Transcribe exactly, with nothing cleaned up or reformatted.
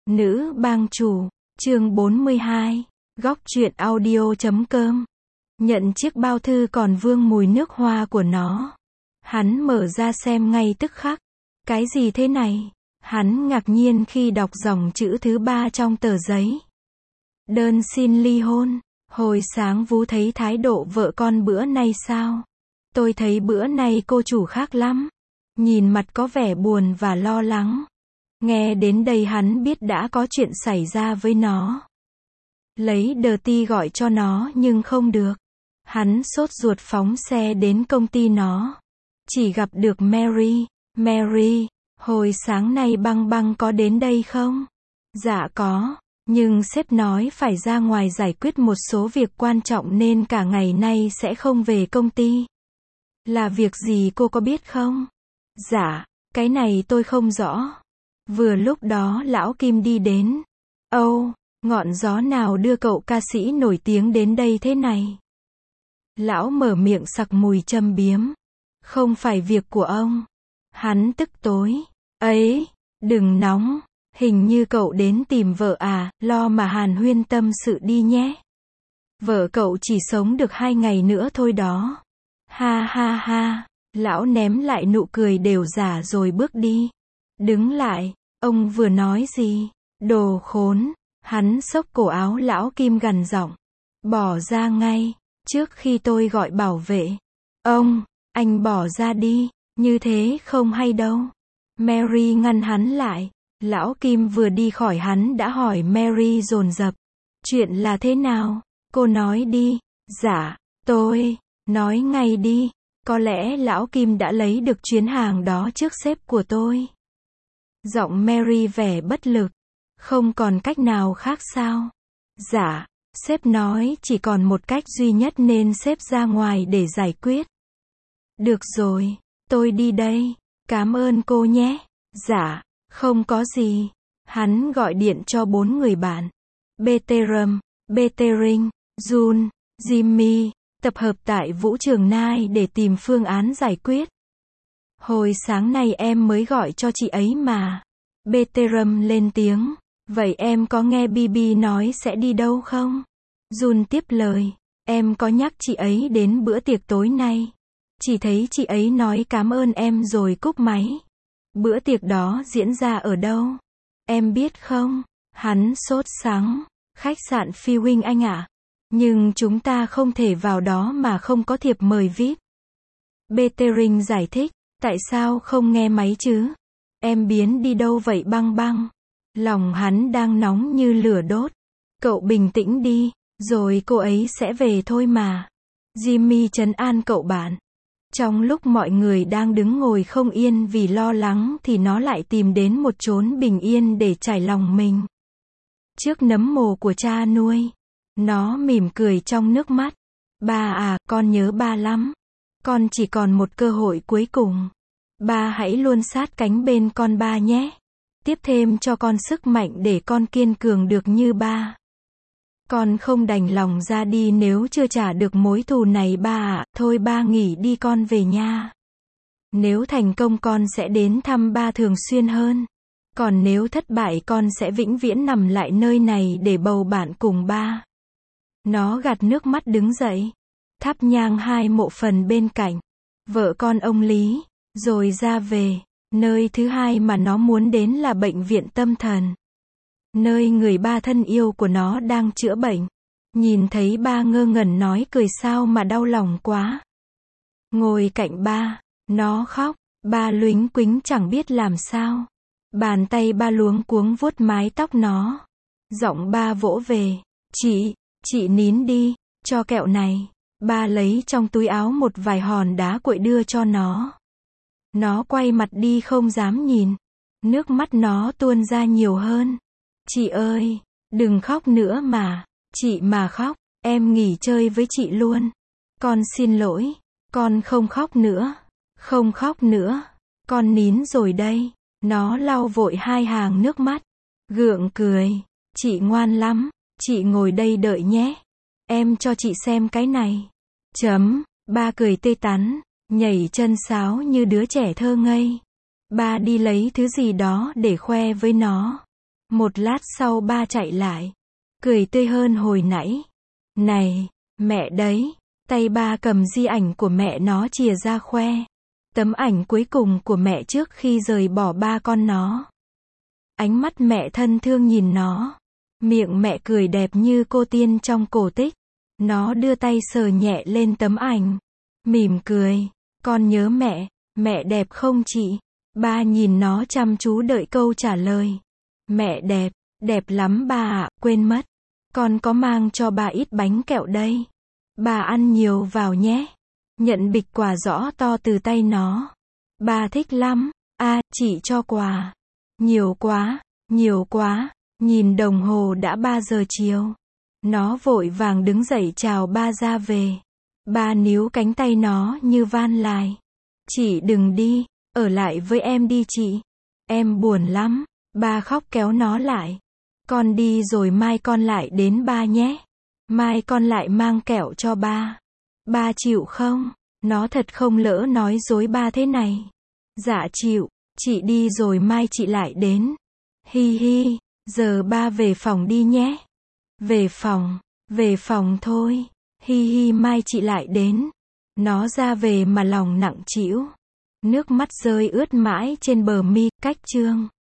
Nữ bang chủ, chương bốn mươi hai, góc truyện audio chấm com. Nhận chiếc bao thư còn vương mùi nước hoa của nó. Hắn mở ra xem ngay tức khắc. Cái gì thế này? Hắn ngạc nhiên khi đọc dòng chữ thứ ba trong tờ giấy. Đơn xin ly hôn. Hồi sáng Vú thấy thái độ vợ con bữa nay sao? Tôi thấy bữa nay cô chủ khác lắm. Nhìn mặt có vẻ buồn và lo lắng. Nghe đến đây hắn biết đã có chuyện xảy ra với nó. Lấy đờ ti gọi cho nó nhưng không được. Hắn sốt ruột phóng xe đến công ty nó. Chỉ gặp được Mary. Mary, hồi sáng nay Băng Băng có đến đây không? Dạ có, nhưng sếp nói phải ra ngoài giải quyết một số việc quan trọng nên cả ngày nay sẽ không về công ty. Là việc gì cô có biết không? Dạ, cái này tôi không rõ. Vừa lúc đó lão Kim đi đến. Âu, oh, ngọn gió nào đưa cậu ca sĩ nổi tiếng đến đây thế này? Lão mở miệng sặc mùi châm biếm. Không phải việc của ông. Hắn tức tối. Ấy, đừng nóng. Hình như cậu đến tìm vợ à, lo mà hàn huyên tâm sự đi nhé. Vợ cậu chỉ sống được hai ngày nữa thôi đó. Ha ha ha. Lão ném lại nụ cười đều giả rồi bước đi. Đứng lại. Ông vừa nói gì? Đồ khốn. Hắn xốc cổ áo lão Kim gằn giọng. Bỏ ra ngay. Trước khi tôi gọi bảo vệ. Ông, anh bỏ ra đi. Như thế không hay đâu. Mary ngăn hắn lại. Lão Kim vừa đi khỏi hắn đã hỏi Mary dồn dập. Chuyện là thế nào? Cô nói đi. Dạ, tôi. Nói ngay đi. Có lẽ lão Kim đã lấy được chuyến hàng đó trước sếp của tôi. Giọng Mary vẻ bất lực. Không còn cách nào khác sao? Dạ, sếp nói chỉ còn một cách duy nhất nên sếp ra ngoài để giải quyết. Được rồi, tôi đi đây. Cảm ơn cô nhé. Dạ, không có gì. Hắn gọi điện cho bốn người bạn. Beterum, Betering, Jun, Jimmy, tập hợp tại vũ trường Nai để tìm phương án giải quyết. Hồi sáng nay em mới gọi cho chị ấy mà. Beterum lên tiếng. Vậy em có nghe Bibi nói sẽ đi đâu không? Jun tiếp lời. Em có nhắc chị ấy đến bữa tiệc tối nay. Chỉ thấy chị ấy nói cảm ơn em rồi cúp máy. Bữa tiệc đó diễn ra ở đâu? Em biết không? Hắn sốt sắng. Khách sạn Phi-wing anh ạ. Nhưng chúng ta không thể vào đó mà không có thiệp mời vi ai pi. Betering giải thích. Tại sao không nghe máy chứ? Em biến đi đâu vậy Băng Băng? Lòng hắn đang nóng như lửa đốt. Cậu bình tĩnh đi, rồi cô ấy sẽ về thôi mà. Jimmy trấn an cậu bạn. Trong lúc mọi người đang đứng ngồi không yên vì lo lắng thì nó lại tìm đến một chốn bình yên để trải lòng mình. Trước nấm mồ của cha nuôi, nó mỉm cười trong nước mắt. Ba à, con nhớ ba lắm. Con chỉ còn một cơ hội cuối cùng. Ba hãy luôn sát cánh bên con ba nhé. Tiếp thêm cho con sức mạnh để con kiên cường được như ba. Con không đành lòng ra đi nếu chưa trả được mối thù này ba ạ. Thôi ba nghỉ đi con về nha. Nếu thành công con sẽ đến thăm ba thường xuyên hơn. Còn nếu thất bại con sẽ vĩnh viễn nằm lại nơi này để bầu bạn cùng ba. Nó gạt nước mắt đứng dậy. Thắp nhang hai mộ phần bên cạnh. Vợ con ông Lý. Rồi ra về. Nơi thứ hai mà nó muốn đến là bệnh viện tâm thần. Nơi người ba thân yêu của nó đang chữa bệnh. Nhìn thấy ba ngơ ngẩn nói cười sao mà đau lòng quá. Ngồi cạnh ba, nó khóc. Ba luính quính chẳng biết làm sao. Bàn tay ba luống cuống vuốt mái tóc nó. Giọng ba vỗ về. Chị, chị nín đi, cho kẹo này. Ba lấy trong túi áo một vài hòn đá cuội đưa cho nó. Nó quay mặt đi không dám nhìn. Nước mắt nó tuôn ra nhiều hơn. Chị ơi, đừng khóc nữa mà. Chị mà khóc, em nghỉ chơi với chị luôn. Con xin lỗi. Con không khóc nữa. Không khóc nữa. Con nín rồi đây. Nó lau vội hai hàng nước mắt. Gượng cười. Chị ngoan lắm. Chị ngồi đây đợi nhé. Em cho chị xem cái này. Chấm. Ba cười tươi tắn. Nhảy chân sáo như đứa trẻ thơ ngây. Ba đi lấy thứ gì đó để khoe với nó. Một lát sau ba chạy lại, cười tươi hơn hồi nãy. Này, mẹ đấy. Tay ba cầm di ảnh của mẹ nó chìa ra khoe. Tấm ảnh cuối cùng của mẹ trước khi rời bỏ ba con nó. Ánh mắt mẹ thân thương nhìn nó. Miệng mẹ cười đẹp như cô tiên trong cổ tích. Nó đưa tay sờ nhẹ lên tấm ảnh. Mỉm cười. Con nhớ mẹ, mẹ đẹp không chị? Ba nhìn nó chăm chú đợi câu trả lời. Mẹ đẹp, đẹp lắm ba ạ, quên mất. Con có mang cho ba ít bánh kẹo đây. Ba ăn nhiều vào nhé. Nhận bịch quà rõ to từ tay nó. Ba thích lắm. A, à, chị cho quà. Nhiều quá, nhiều quá. Nhìn đồng hồ đã ba giờ chiều. Nó vội vàng đứng dậy chào ba ra về. Ba níu cánh tay nó như van lại. Chị đừng đi, ở lại với em đi chị. Em buồn lắm. Ba khóc kéo nó lại. Con đi rồi mai con lại đến ba nhé. Mai con lại mang kẹo cho ba. Ba chịu không? Nó thật không lỡ nói dối ba thế này. Dạ chịu, chị đi rồi mai chị lại đến. Hi hi, giờ ba về phòng đi nhé. Về phòng, về phòng thôi. Hi hi mai chị lại đến. Nó ra về mà lòng nặng trĩu. Nước mắt rơi ướt mãi trên bờ mi, cách chương.